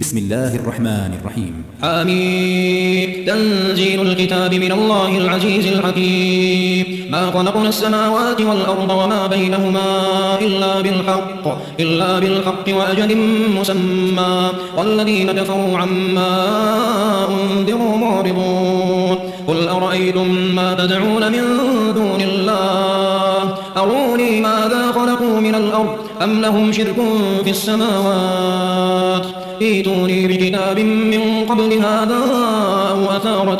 بسم الله الرحمن الرحيم. حميم. تنزيل الكتاب من الله العزيز الحكيم. ما خلقنا السماوات والأرض وما بينهما إلا بالحق وأجل مسمى والذين كفروا عما أنذروا معرضون. قل أرأيتم ما تدعون من دون الله أروني ماذا خلقوا من الأرض أم لهم شرك في السماوات ائتوني بكتاب من قبل هذا أو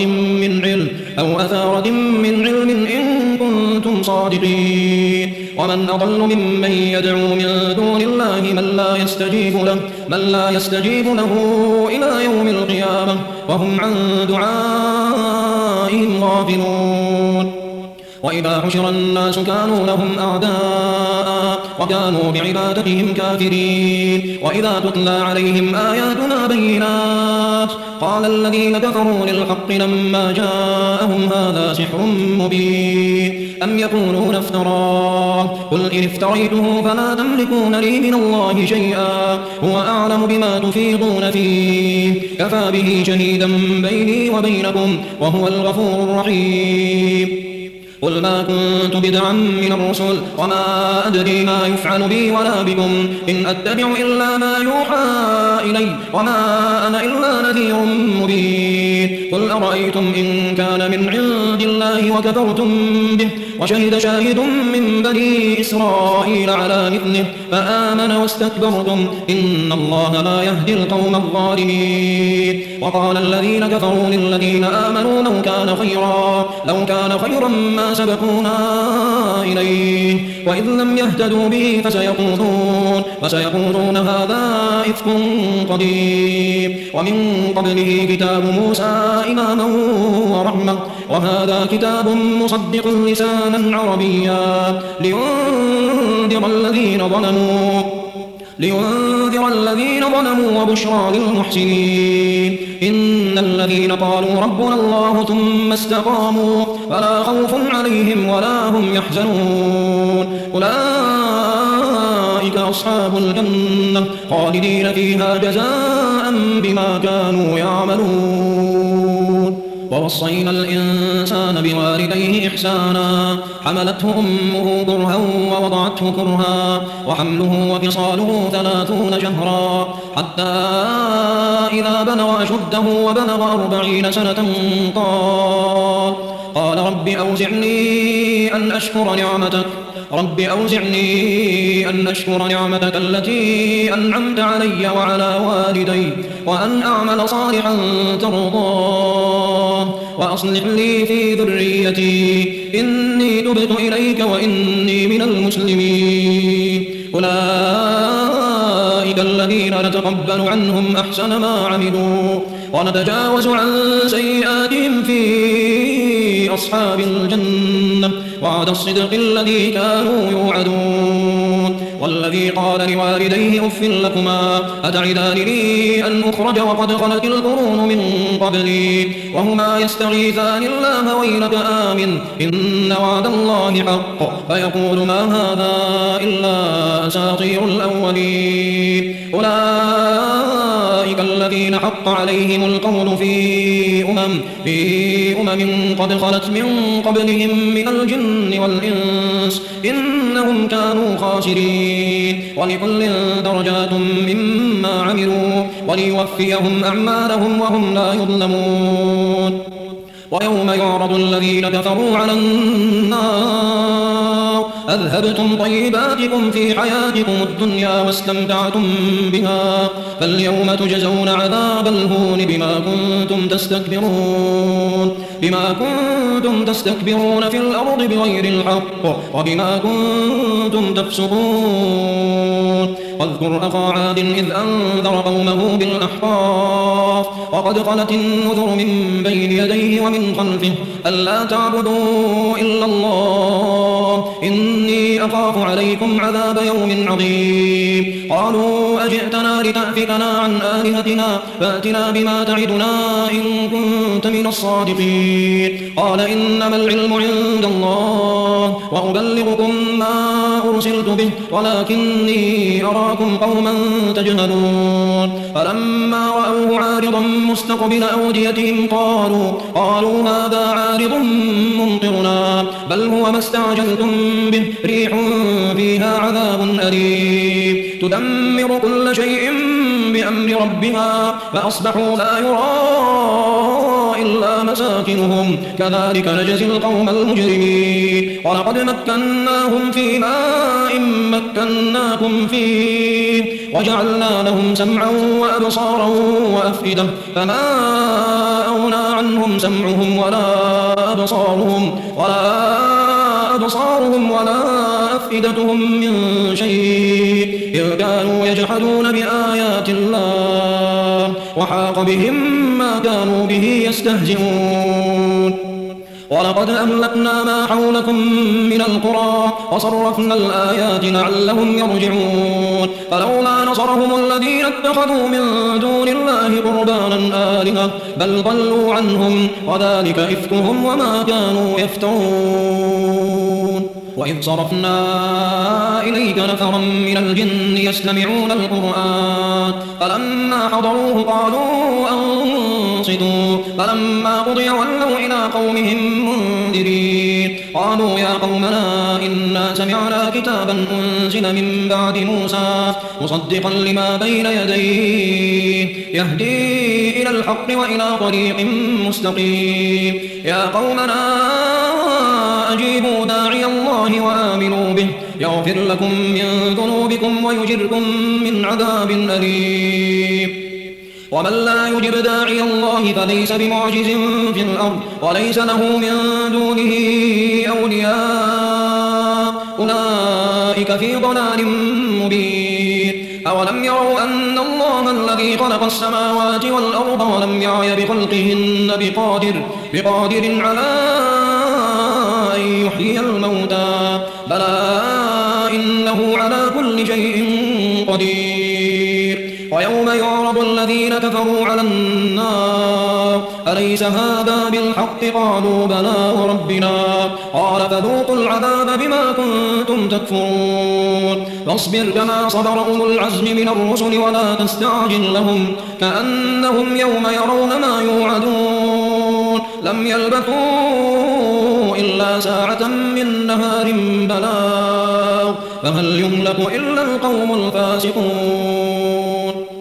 أثارة من علم إن كنتم صادقين. ومن أضل ممن يدعو من دون الله من لا يستجيب له إلى يوم القيامة وهم عن دعائهم غافلون. وإذا حشر الناس كانوا لهم أعداء وكانوا بعبادتهم كافرين. وإذا تتلى عليهم آياتنا بينات قال الذين كفروا للحق لما جاءهم هذا سحر مبين أم يقولون افتراه قل إن افتريته فلا تملكون لي من الله شيئا هو أعلم بما تفيضون فيه كفى به شهيدا بيني وبينكم وهو الغفور الرحيم. قل ما كنت بدعا من الرسل وما أدري ما يفعل بي ولا بكم إن أتبع إلا ما يوحى إلي وما أنا إلا نذير مبين. قل أرأيتم إن كان من عند الله وكفرتم به وشهد شاهد من بني إسرائيل على مثله فآمن واستكبرتم إن الله لا يهدي القوم الظالمين. وقال الذين كفروا للذين آمنوا لو كان خيرا ما سبقونا إليه وإذ لم يهتدوا به فسيقولون هذا إفك قديم. ومن قبله كتاب موسى إماما ورحمة وهذا كتاب مصدق لسانا عربيا لينذر الذين ظلموا وبشرى للمحسنين. إن الذين قالوا ربنا الله ثم استقاموا فلا خوف عليهم ولا هم يحزنون أولئك أصحاب الجنة خالدين فيها جزاء بما كانوا يعملون. ووصينا الإنسان بوالديه إحسانا حملته أمه كرها ووضعته كرها وحمله وفصاله 30 شهرا حتى إذا بلغ أشده وبلغ 40 سنة قال رب أوزعني أن أشكر نعمتك التي أنعمت علي وعلى والدي وأن أعمل صالحا ترضاه وأصلح لي في ذريتي إني تبت إليك وإني من المسلمين. أولئك الذين نتقبل عنهم أحسن ما عملوا ونتجاوز عن سيئاتهم في أصحاب الجنة وعد الصدق الذي كانوا يوعدون. والذي قال لوالديه أف لكما أتعدانني أن أخرج وقد خلت القرون من قبلي وهما يستغيثان الله ويلك آمن إن وعد الله حق فيقول ما هذا إلا أساطير الأولين. أولئك الذين حق عليهم القول في أمم قد خلت من قبلهم من الجن والإنس إنهم كانوا خاسرين. ولكل درجات مما عملوا وليوفيهم أعمالهم وهم لا يظلمون. ويوم يعرض الذين كفروا على النار أذهبتم طيباتكم في حياتكم الدنيا واستمتعتم بها فاليوم تجزون عذاب الهون بما كنتم تستكبرون في الأرض بغير الحق وبما كنتم تفسقون. واذكر أخا عاد إذ أنذر قومه بالأحقاف وقد خلت النذر من بين يديه ومن خلفه ألا تعبدوا إلا الله إني أخاف عليكم عذاب يوم عظيم. قالوا أجئتنا لتأفكنا عن آلهتنا فأتنا بما تعدنا إن كنت من الصادقين. قال إنما العلم عند الله وأبلغكم ما أرسلت به ولكني أراكم قوما تجهلون. فلما رأوه عارضا مستقبل أوديتهم قالوا هذا عارض ممطرنا بل هو ما استعجلتم به ريح فيها عذاب أليم تدمر كل شيء بأمر ربها فأصبحوا لا يرى إلا مساكنهم كذلك نجزي القوم المجرمين ولقد مكناهم في ماء مكناكم فيه وجعلنا لهم سمعا وأبصارا وأفئدة فما أغنى عنهم سمعهم ولا أبصارهم ولا أفئدتهم من شيء إذ كانوا يجحدون بآيات الله وحاق بهم ما كانوا به يستهزئون ولقد أهلكنا ما حولكم من القرى وصرفنا الآيات لعلهم يرجعون فلولا نصرهم الذين اتخذوا من دون الله قربانا آلهة بل ضلوا عنهم وذلك إفكهم وما كانوا يفترون وإذ صرفنا إليك نفرا من الجن يستمعون القرآن فلما حضروه قالوا أنصتوا فلما قضي ولوا إلى قومهم منذرين قالوا يا قومنا إنا سمعنا كتابا أنزل من بعد موسى مصدقا لما بين يديه يهدي إلى الحق وإلى طريق مستقيم يا قومنا أجيبوا داعي الله وآمنوا به يغفر لكم من ذنوبكم ويجركم من عذاب أليم ومن لا يجب داعي الله فليس بمعجز في الأرض وليس له من دونه أولياء أولئك في ضلال مبين أولم يروا أن الله الذي خلق السماوات والأرض ولم يعي بخلقهن بقادر على أن يحيي الموتى بلى إنه على كل شيء قدير ويوم يعرض الذين كفروا على النار أليس هذا بالحق قالوا بلى وربنا قال فذوقوا العذاب بما كنتم تكفرون فاصبر كما صبر أولو العزم من الرسل ولا تستعجل لهم كأنهم يوم يرون ما يوعدون لم يلبثوا إلا ساعة من نهار بلاغ فهل يملك إلا القوم الفاسقون